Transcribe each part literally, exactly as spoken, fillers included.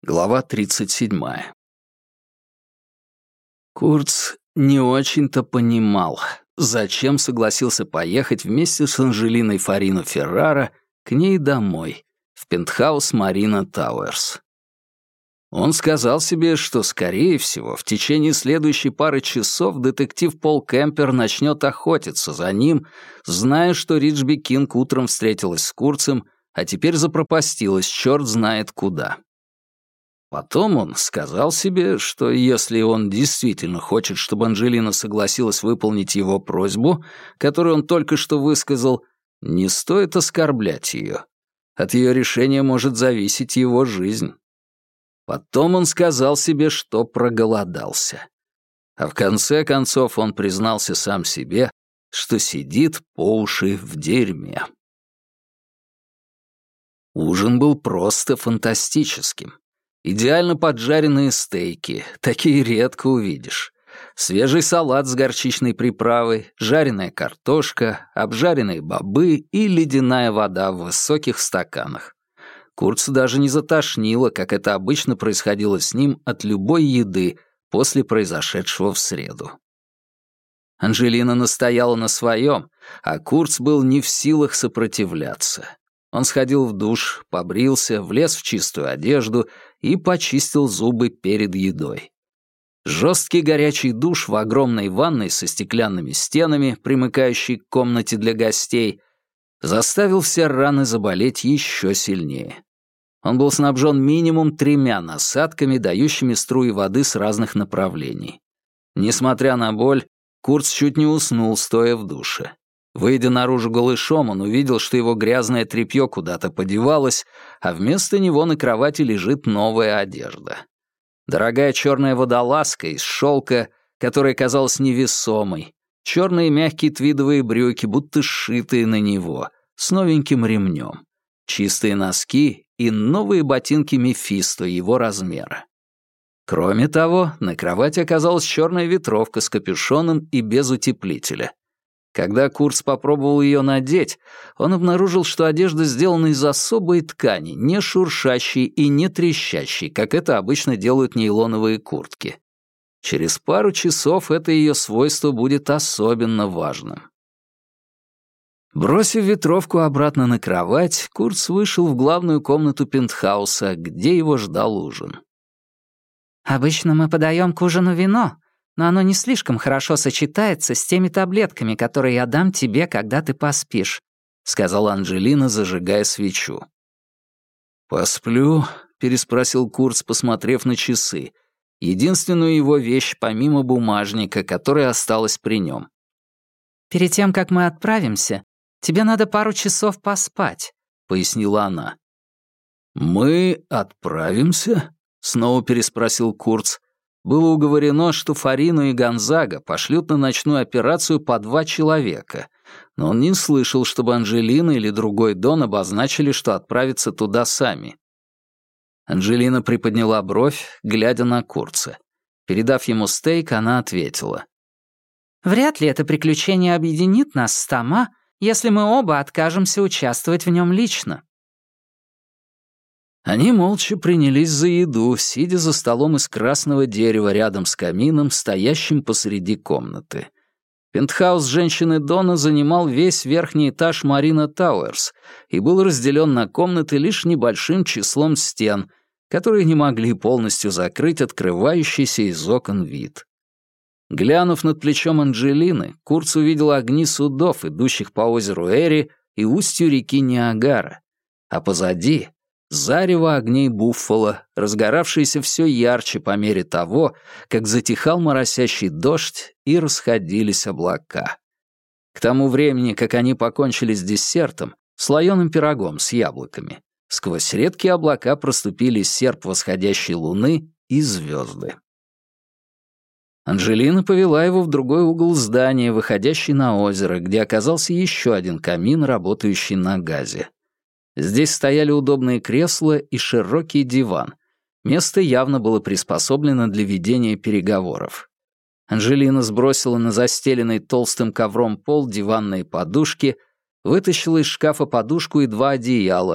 Глава тридцать седьмая. Курц не очень-то понимал, зачем согласился поехать вместе с Анжелиной Фарино Феррара к ней домой, в пентхаус Марина Тауэрс. Он сказал себе, что, скорее всего, в течение следующей пары часов детектив Пол Кемпер начнет охотиться за ним, зная, что Риджби Кинг утром встретилась с Курцем, а теперь запропастилась черт знает куда. Потом он сказал себе, что если он действительно хочет, чтобы Анжелина согласилась выполнить его просьбу, которую он только что высказал, не стоит оскорблять ее. От ее решения может зависеть его жизнь. Потом он сказал себе, что проголодался. А в конце концов он признался сам себе, что сидит по уши в дерьме. Ужин был просто фантастическим. Идеально поджаренные стейки, такие редко увидишь. Свежий салат с горчичной приправой, жареная картошка, обжаренные бобы и ледяная вода в высоких стаканах. Курца даже не затошнило, как это обычно происходило с ним от любой еды после произошедшего в среду. Анжелина настояла на своем, а Курц был не в силах сопротивляться. Он сходил в душ, побрился, влез в чистую одежду и почистил зубы перед едой. Жесткий горячий душ в огромной ванной со стеклянными стенами, примыкающей к комнате для гостей, заставил все раны заболеть еще сильнее. Он был снабжен минимум тремя насадками, дающими струи воды с разных направлений. Несмотря на боль, Курц чуть не уснул, стоя в душе. Выйдя наружу голышом, он увидел, что его грязное тряпье куда-то подевалось, а вместо него на кровати лежит новая одежда. Дорогая черная водолазка из шелка, которая казалась невесомой, черные мягкие твидовые брюки, будто сшитые на него, с новеньким ремнем, чистые носки и новые ботинки Мефисто его размера. Кроме того, на кровати оказалась черная ветровка с капюшоном и без утеплителя. Когда Курц попробовал ее надеть, он обнаружил, что одежда сделана из особой ткани, не шуршащей и не трещащей, как это обычно делают нейлоновые куртки. Через пару часов это ее свойство будет особенно важным. Бросив ветровку обратно на кровать, Курц вышел в главную комнату пентхауса, где его ждал ужин. «Обычно мы подаем к ужину вино, но оно не слишком хорошо сочетается с теми таблетками, которые я дам тебе, когда ты поспишь», — сказала Анжелина, зажигая свечу. «Посплю?» — переспросил Курц, посмотрев на часы. Единственную его вещь, помимо бумажника, которая осталась при нем. «Перед тем, как мы отправимся, тебе надо пару часов поспать», — пояснила она. «Мы отправимся?» — снова переспросил Курц. Было уговорено, что Фарино и Гонзага пошлют на ночную операцию по два человека, но он не слышал, чтобы Анжелина или другой Дон обозначили, что отправятся туда сами. Анжелина приподняла бровь, глядя на Курца. Передав ему стейк, она ответила. «Вряд ли это приключение объединит нас с Тома, если мы оба откажемся участвовать в нем лично». Они молча принялись за еду, сидя за столом из красного дерева рядом с камином, стоящим посреди комнаты. Пентхаус женщины Дона занимал весь верхний этаж Марина Тауэрс и был разделен на комнаты лишь небольшим числом стен, которые не могли полностью закрыть открывающийся из окон вид. Глянув над плечом Анжелины, Курц увидел огни судов, идущих по озеру Эри и устью реки Ниагара, а позади — зарево огней Буффало, разгоравшееся все ярче по мере того, как затихал моросящий дождь и расходились облака. К тому времени, как они покончили с десертом, слоеным пирогом с яблоками, сквозь редкие облака проступили серп восходящей луны и звезды. Анжелина повела его в другой угол здания, выходящий на озеро, где оказался еще один камин, работающий на газе. Здесь стояли удобные кресла и широкий диван. Место явно было приспособлено для ведения переговоров. Анжелина сбросила на застеленный толстым ковром пол диванные подушки, вытащила из шкафа подушку и два одеяла,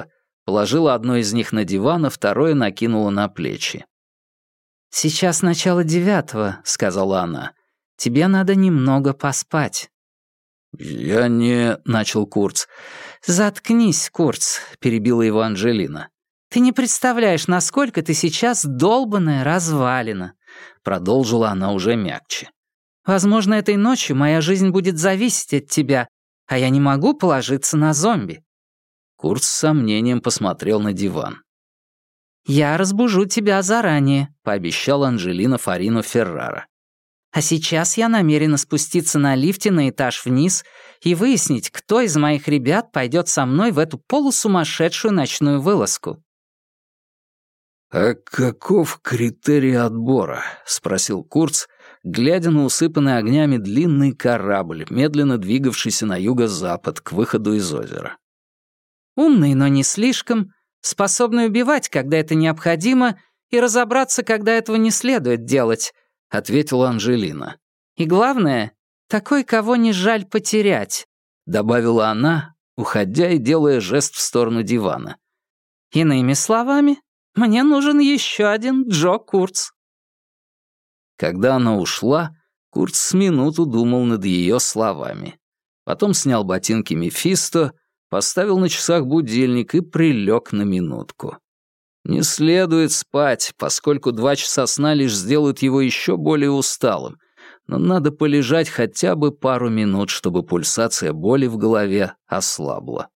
Положила одно из них на диван, а второе накинула на плечи. «Сейчас начало девятого», — сказала она. «Тебе надо немного поспать». «Я не...» — начал Курц. «Заткнись, Курц», — перебила его Анджелина. «Ты не представляешь, насколько ты сейчас долбаная развалина», — продолжила она уже мягче. «Возможно, этой ночью моя жизнь будет зависеть от тебя, а я не могу положиться на зомби». Курц с сомнением посмотрел на диван. «Я разбужу тебя заранее», — пообещала Анджелина Фарино Феррара. «А сейчас я намерена спуститься на лифте на этаж вниз и выяснить, кто из моих ребят пойдет со мной в эту полусумасшедшую ночную вылазку». «А каков критерий отбора?» — спросил Курц, глядя на усыпанный огнями длинный корабль, медленно двигавшийся на юго-запад к выходу из озера. «Умный, но не слишком, способный убивать, когда это необходимо, и разобраться, когда этого не следует делать», — ответила Анджелина. «И главное, такой, кого не жаль потерять», — добавила она, уходя и делая жест в сторону дивана. «Иными словами, мне нужен еще один Джо Курц». Когда она ушла, Курц с минуту думал над ее словами. Потом снял ботинки Мефисто, поставил на часах будильник и прилег на минутку. Не следует спать, поскольку два часа сна лишь сделают его еще более усталым, но надо полежать хотя бы пару минут, чтобы пульсация боли в голове ослабла.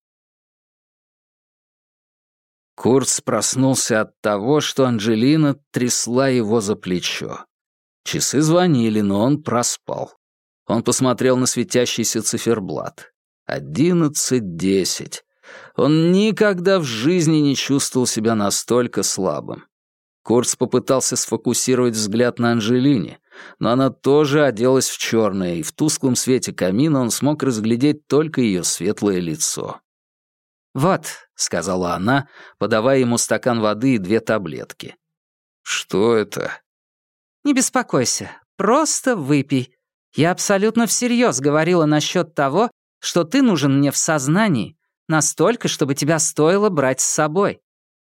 Курц проснулся от того, что Анджелина трясла его за плечо. Часы звонили, но он проспал. Он посмотрел на светящийся циферблат. Одиннадцать десять. Он никогда в жизни не чувствовал себя настолько слабым. Курц попытался сфокусировать взгляд на Анджелине, но она тоже оделась в черное, и в тусклом свете камина он смог разглядеть только ее светлое лицо. «Вот», — сказала она, подавая ему стакан воды и две таблетки. «Что это?» «Не беспокойся, просто выпей. Я абсолютно всерьез говорила насчет того, что ты нужен мне в сознании, настолько, чтобы тебя стоило брать с собой».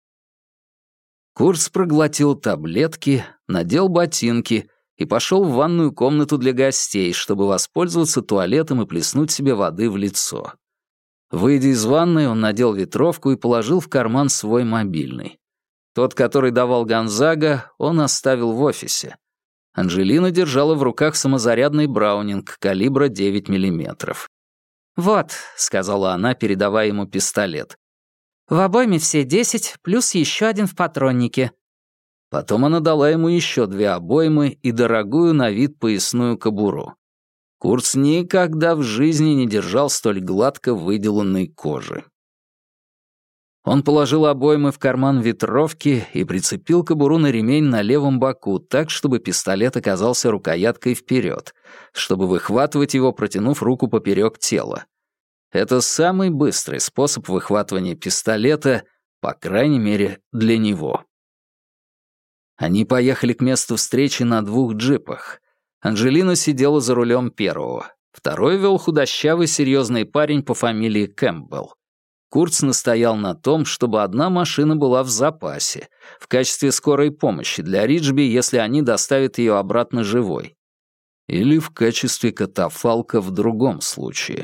Курц проглотил таблетки, надел ботинки и пошел в ванную комнату для гостей, чтобы воспользоваться туалетом и плеснуть себе воды в лицо. Выйдя из ванной, он надел ветровку и положил в карман свой мобильный. Тот, который давал Гонзага, он оставил в офисе. Анджелина держала в руках самозарядный браунинг калибра девять миллиметров. «Вот», — сказала она, передавая ему пистолет. «В обойме все десять, плюс еще один в патроннике». Потом она дала ему еще две обоймы и дорогую на вид поясную кобуру. Курц никогда в жизни не держал столь гладко выделанной кожи. Он положил обоймы в карман ветровки и прицепил кобуру на ремень на левом боку так, чтобы пистолет оказался рукояткой вперед, чтобы выхватывать его, протянув руку поперек тела. Это самый быстрый способ выхватывания пистолета, по крайней мере, для него. Они поехали к месту встречи на двух джипах. Анджелина сидела за рулем первого. Второй вел худощавый серьезный парень по фамилии Кэмпбелл. Курц настоял на том, чтобы одна машина была в запасе, в качестве скорой помощи для Риджби, если они доставят ее обратно живой. Или в качестве катафалка в другом случае.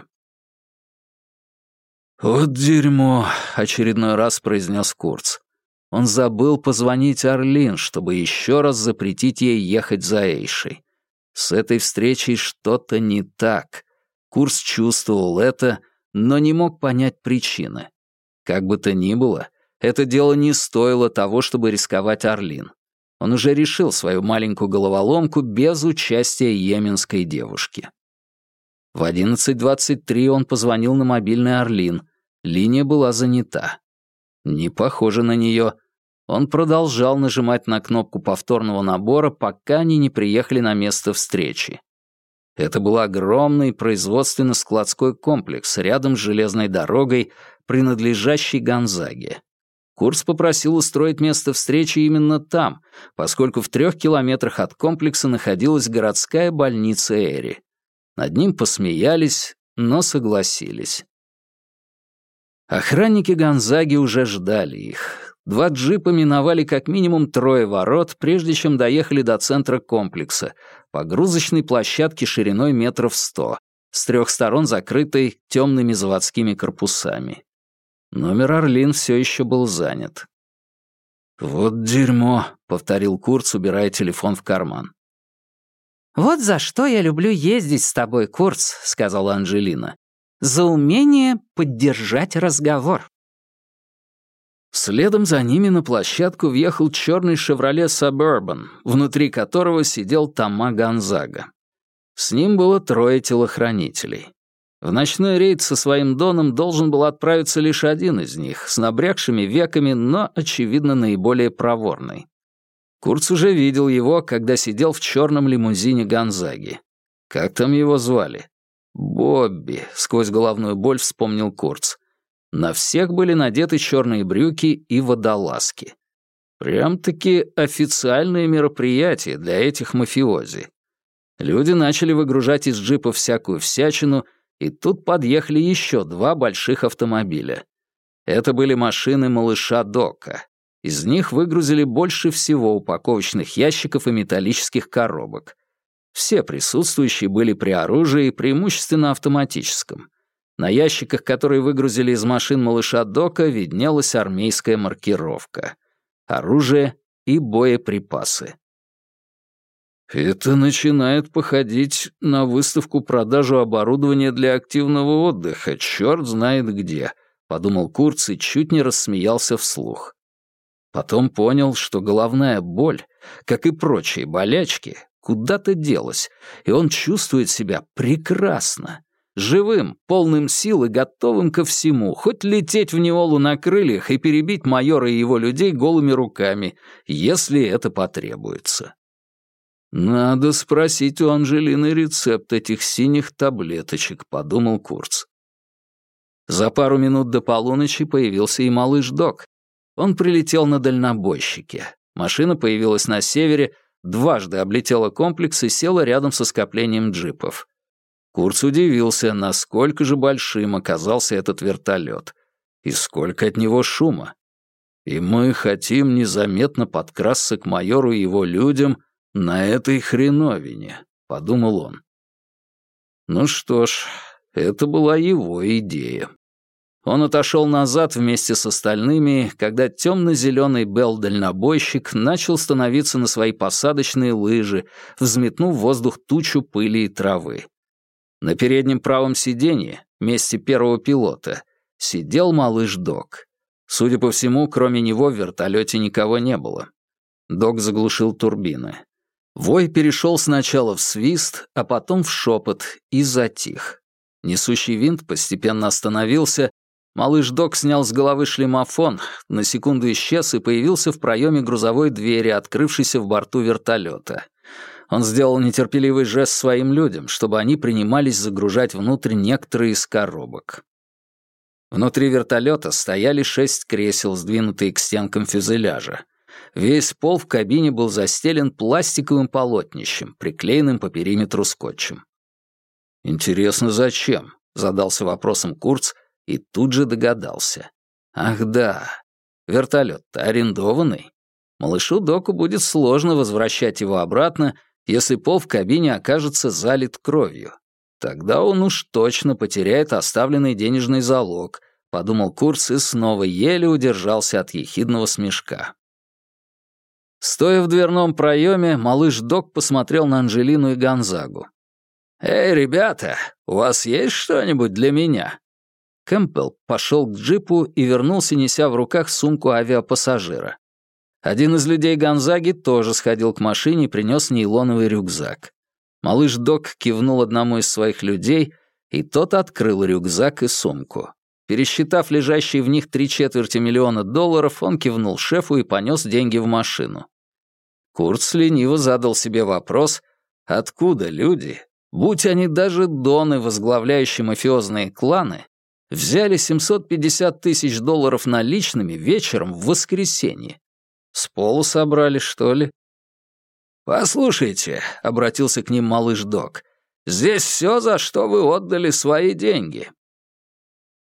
«Вот дерьмо», — очередной раз произнес Курц. Он забыл позвонить Арлин, чтобы еще раз запретить ей ехать за Эйшей. С этой встречей что-то не так. Курц чувствовал это, но не мог понять причины. Как бы то ни было, это дело не стоило того, чтобы рисковать Арлин. Он уже решил свою маленькую головоломку без участия йеменской девушки. В одиннадцать двадцать три он позвонил на мобильный Арлин. Линия была занята. Не похоже на нее. Он продолжал нажимать на кнопку повторного набора, пока они не приехали на место встречи. Это был огромный производственно-складской комплекс рядом с железной дорогой, принадлежащий Гонзаге. Курц попросил устроить место встречи именно там, поскольку в трех километрах от комплекса находилась городская больница Эри. Над ним посмеялись, но согласились. Охранники Гонзаги уже ждали их. Два джипа миновали как минимум трое ворот, прежде чем доехали до центра комплекса, погрузочной площадки шириной метров сто, с трех сторон закрытой темными заводскими корпусами. Номер «Орлин» все еще был занят. «Вот дерьмо», — повторил Курц, убирая телефон в карман. «Вот за что я люблю ездить с тобой, Курц», — сказала Анджелина. «За умение поддержать разговор». Следом за ними на площадку въехал черный «Шевроле Сабербан», внутри которого сидел Тома Гонзага. С ним было трое телохранителей. В ночной рейд со своим доном должен был отправиться лишь один из них, с набрякшими веками, но, очевидно, наиболее проворный. Курц уже видел его, когда сидел в черном лимузине Гонзаги. Как там его звали? Бобби, сквозь головную боль вспомнил Курц. На всех были надеты черные брюки и водолазки. Прям-таки официальное мероприятие для этих мафиози. Люди начали выгружать из джипа всякую всячину, и тут подъехали еще два больших автомобиля. Это были машины малыша Дока. Из них выгрузили больше всего упаковочных ящиков и металлических коробок. Все присутствующие были при оружии, преимущественно автоматическом. На ящиках, которые выгрузили из машин малыша Дока, виднелась армейская маркировка. Оружие и боеприпасы. «Это начинает походить на выставку-продажу оборудования для активного отдыха, черт знает где», — подумал Курц и чуть не рассмеялся вслух. Потом понял, что головная боль, как и прочие болячки, куда-то делась, и он чувствует себя прекрасно, живым, полным сил и готовым ко всему, хоть лететь в Неолу на крыльях и перебить майора и его людей голыми руками, если это потребуется. «Надо спросить у Анджелины рецепт этих синих таблеточек», — подумал Курц. За пару минут до полуночи появился и малыш Док. Он прилетел на дальнобойщике. Машина появилась на севере, дважды облетела комплекс и села рядом со скоплением джипов. Курц удивился, насколько же большим оказался этот вертолет. И сколько от него шума. И мы хотим незаметно подкрасться к майору и его людям на этой хреновине, подумал он. Ну что ж, это была его идея. Он отошел назад вместе с остальными, когда темно-зеленый Белл-дальнобойщик начал становиться на свои посадочные лыжи, взметнув в воздух тучу пыли и травы. На переднем правом сиденье, месте первого пилота, сидел малыш Док. Судя по всему, кроме него в вертолете никого не было. Док заглушил турбины. Вой перешел сначала в свист, а потом в шепот и затих. Несущий винт постепенно остановился. Малыш Док снял с головы шлемофон, на секунду исчез и появился в проеме грузовой двери, открывшейся в борту вертолета. Он сделал нетерпеливый жест своим людям, чтобы они принимались загружать внутрь некоторые из коробок. Внутри вертолета стояли шесть кресел, сдвинутые к стенкам фюзеляжа. Весь пол в кабине был застелен пластиковым полотнищем, приклеенным по периметру скотчем. «Интересно, зачем?» — задался вопросом Курц и тут же догадался. «Ах да, вертолет-то арендованный. Малышу Доку будет сложно возвращать его обратно, если пол в кабине окажется залит кровью. Тогда он уж точно потеряет оставленный денежный залог», — подумал Курц и снова еле удержался от ехидного смешка. Стоя в дверном проеме, малыш Док посмотрел на Анджелину и Гонзагу. «Эй, ребята, у вас есть что-нибудь для меня?» Кэмпбелл пошел к джипу и вернулся, неся в руках сумку авиапассажира. Один из людей Гонзаги тоже сходил к машине и принес нейлоновый рюкзак. Малыш Док кивнул одному из своих людей, и тот открыл рюкзак и сумку. Пересчитав лежащие в них три четверти миллиона долларов, он кивнул шефу и понес деньги в машину. Курц лениво задал себе вопрос, откуда люди, будь они даже доны, возглавляющие мафиозные кланы, взяли семьсот пятьдесят тысяч долларов наличными вечером в воскресенье. С полу собрали, что ли? «Послушайте», — обратился к ним малыш Док, — «здесь все, за что вы отдали свои деньги».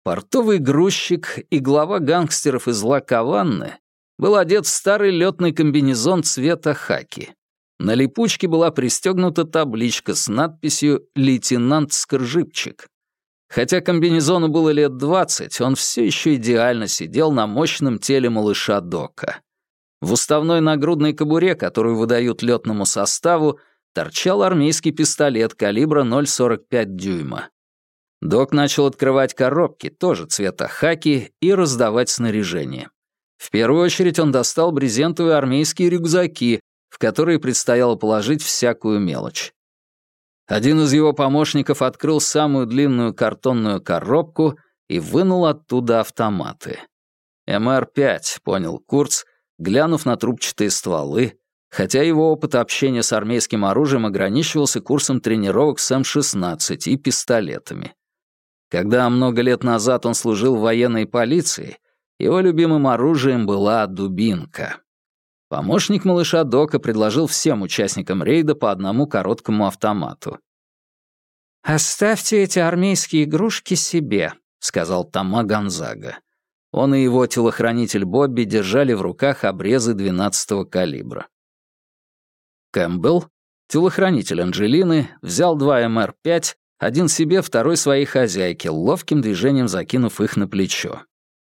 Портовый грузчик и глава гангстеров из Ла-Каванны был одет в старый летный комбинезон цвета хаки. На липучке была пристегнута табличка с надписью «Лейтенант Скржипчик». Хотя комбинезону было лет двадцать, он все еще идеально сидел на мощном теле малыша Дока. В уставной нагрудной кобуре, которую выдают летному составу, торчал армейский пистолет калибра ноль сорок пять дюйма. Док начал открывать коробки, тоже цвета хаки, и раздавать снаряжение. В первую очередь он достал брезентовые армейские рюкзаки, в которые предстояло положить всякую мелочь. Один из его помощников открыл самую длинную картонную коробку и вынул оттуда автоматы. эм эр пять, понял Курц, глянув на трубчатые стволы, хотя его опыт общения с армейским оружием ограничивался курсом тренировок с эм шестнадцать и пистолетами. Когда много лет назад он служил в военной полиции, его любимым оружием была дубинка. Помощник малыша Дока предложил всем участникам рейда по одному короткому автомату. «Оставьте эти армейские игрушки себе», — сказал Тома Гонзага. Он и его телохранитель Бобби держали в руках обрезы двенадцатого калибра. Кэмпбелл, телохранитель Анджелины, взял два эм эр пять, один себе, второй своей хозяйке, ловким движением закинув их на плечо.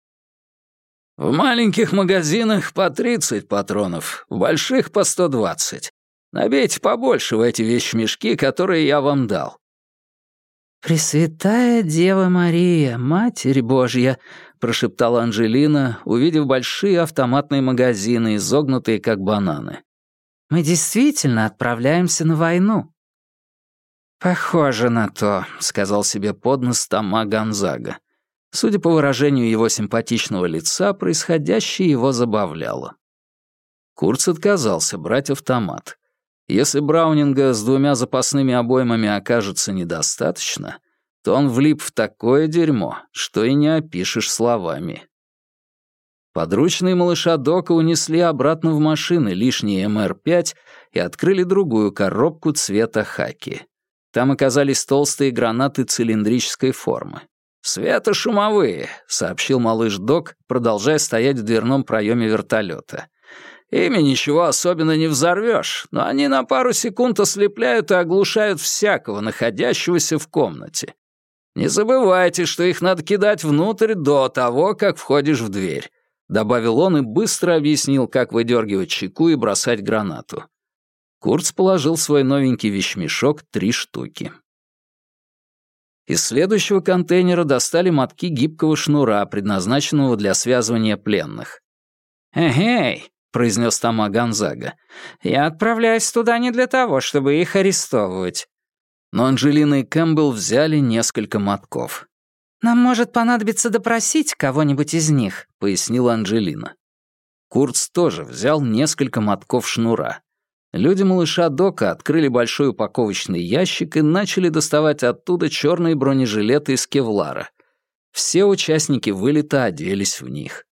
«В маленьких магазинах по тридцать патронов, в больших по сто двадцать. Набейте побольше в эти вещмешки, которые я вам дал». «Пресвятая Дева Мария, Матерь Божья», — прошептала Анджелина, увидев большие автоматные магазины, изогнутые как бананы. «Мы действительно отправляемся на войну». «Похоже на то», — сказал себе под нос Тома Гонзага. Судя по выражению его симпатичного лица, происходящее его забавляло. Курц отказался брать автомат. Если Браунинга с двумя запасными обоймами окажется недостаточно, то он влип в такое дерьмо, что и не опишешь словами. Подручные малыша Дока унесли обратно в машины лишний эм эр пять и открыли другую коробку цвета хаки. Там оказались толстые гранаты цилиндрической формы. «Светошумовые», — сообщил малыш Док, продолжая стоять в дверном проеме вертолета. «Ими ничего особенно не взорвешь, но они на пару секунд ослепляют и оглушают всякого, находящегося в комнате. Не забывайте, что их надо кидать внутрь до того, как входишь в дверь», — добавил он и быстро объяснил, как выдергивать чеку и бросать гранату. Курц положил в свой новенький вещмешок три штуки. Из следующего контейнера достали мотки гибкого шнура, предназначенного для связывания пленных. «Эгей», — произнес Тома Гонзага, — «я отправляюсь туда не для того, чтобы их арестовывать». Но Анджелина и Кэмпбелл взяли несколько мотков. «Нам может понадобиться допросить кого-нибудь из них», — пояснила Анджелина. Курц тоже взял несколько мотков шнура. Люди малыша Дока открыли большой упаковочный ящик и начали доставать оттуда черные бронежилеты из кевлара. Все участники вылета оделись в них.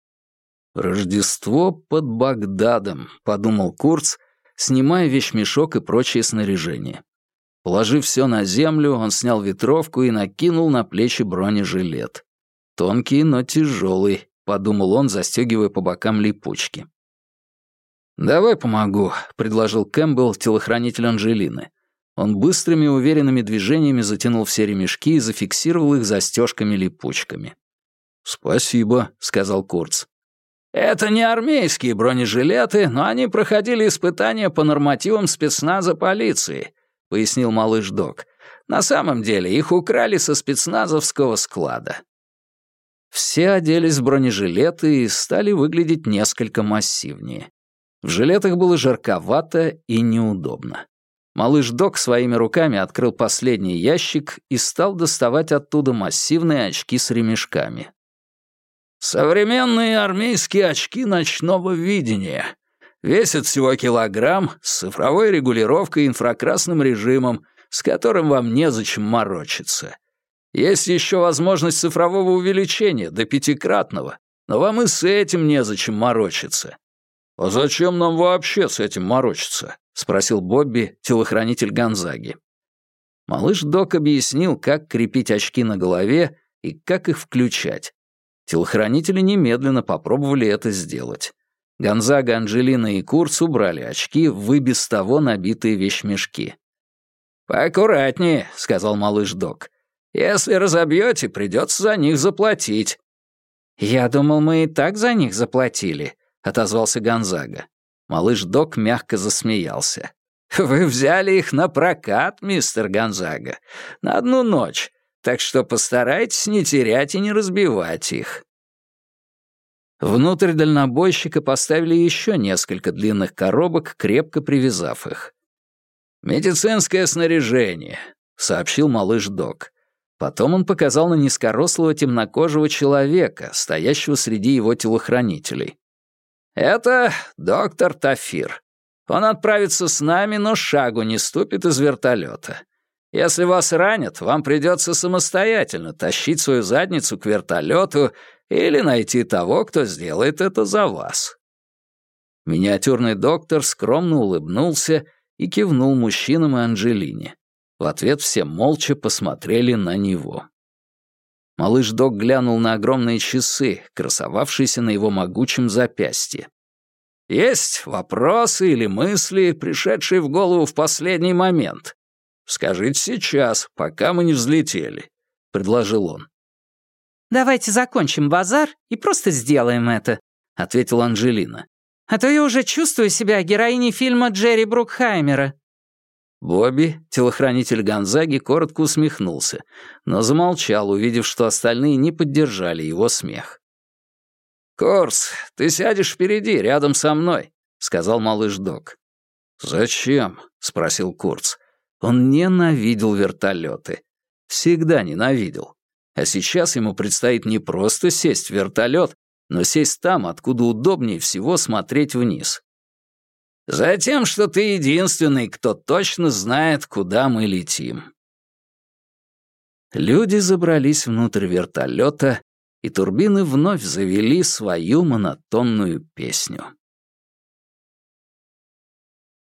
«Рождество под Багдадом», — подумал Курц, снимая вещмешок и прочее снаряжение. Положив все на землю, он снял ветровку и накинул на плечи бронежилет. «Тонкий, но тяжелый», — подумал он, застегивая по бокам липучки. «Давай помогу», — предложил Кэмпбелл, телохранитель Анджелины. Он быстрыми уверенными движениями затянул все ремешки и зафиксировал их застежками-липучками. «Спасибо», — сказал Курц. «Это не армейские бронежилеты, но они проходили испытания по нормативам спецназа полиции», — пояснил малыш Док. «На самом деле их украли со спецназовского склада». Все оделись в бронежилеты и стали выглядеть несколько массивнее. В жилетах было жарковато и неудобно. Малыш Док своими руками открыл последний ящик и стал доставать оттуда массивные очки с ремешками. «Современные армейские очки ночного видения. Весят всего килограмм, с цифровой регулировкой и инфракрасным режимом, с которым вам незачем морочиться. Есть еще возможность цифрового увеличения до пятикратного, но вам и с этим незачем морочиться». «А зачем нам вообще с этим морочиться?» — спросил Бобби, телохранитель Гонзаги. Малыш Док объяснил, как крепить очки на голове, и как их включать. Телохранители немедленно попробовали это сделать. Гонзага, Анджелина и Курц убрали очки в и без того набитые вещмешки. «Поаккуратнее», — сказал малыш Док. «Если разобьете, придется за них заплатить». «Я думал, мы и так за них заплатили», — отозвался Гонзага. Малыш Док мягко засмеялся. «Вы взяли их на прокат, мистер Гонзага, на одну ночь, так что постарайтесь не терять и не разбивать их». Внутрь дальнобойщика поставили еще несколько длинных коробок, крепко привязав их. «Медицинское снаряжение», — сообщил малыш Док. Потом он показал на низкорослого темнокожего человека, стоящего среди его телохранителей. «Это доктор Тафир. Он отправится с нами, но шагу не ступит из вертолета. Если вас ранят, вам придется самостоятельно тащить свою задницу к вертолету или найти того, кто сделает это за вас». Миниатюрный доктор скромно улыбнулся и кивнул мужчинам и Анджелине. В ответ все молча посмотрели на него. Малыш Док глянул на огромные часы, красовавшиеся на его могучем запястье. «Есть вопросы или мысли, пришедшие в голову в последний момент? Скажите сейчас, пока мы не взлетели», — предложил он. «Давайте закончим базар и просто сделаем это», — ответила Анджелина. «А то я уже чувствую себя героиней фильма Джерри Брукхаймера». Бобби, телохранитель Гонзаги, коротко усмехнулся, но замолчал, увидев, что остальные не поддержали его смех. «Курс, ты сядешь впереди, рядом со мной», — сказал малыш Док. «Зачем?» — спросил Курц. Он ненавидел вертолеты. Всегда ненавидел. А сейчас ему предстоит не просто сесть в вертолет, но сесть там, откуда удобнее всего смотреть вниз. «Затем, что ты единственный, кто точно знает, куда мы летим». Люди забрались внутрь вертолета, и турбины вновь завели свою монотонную песню.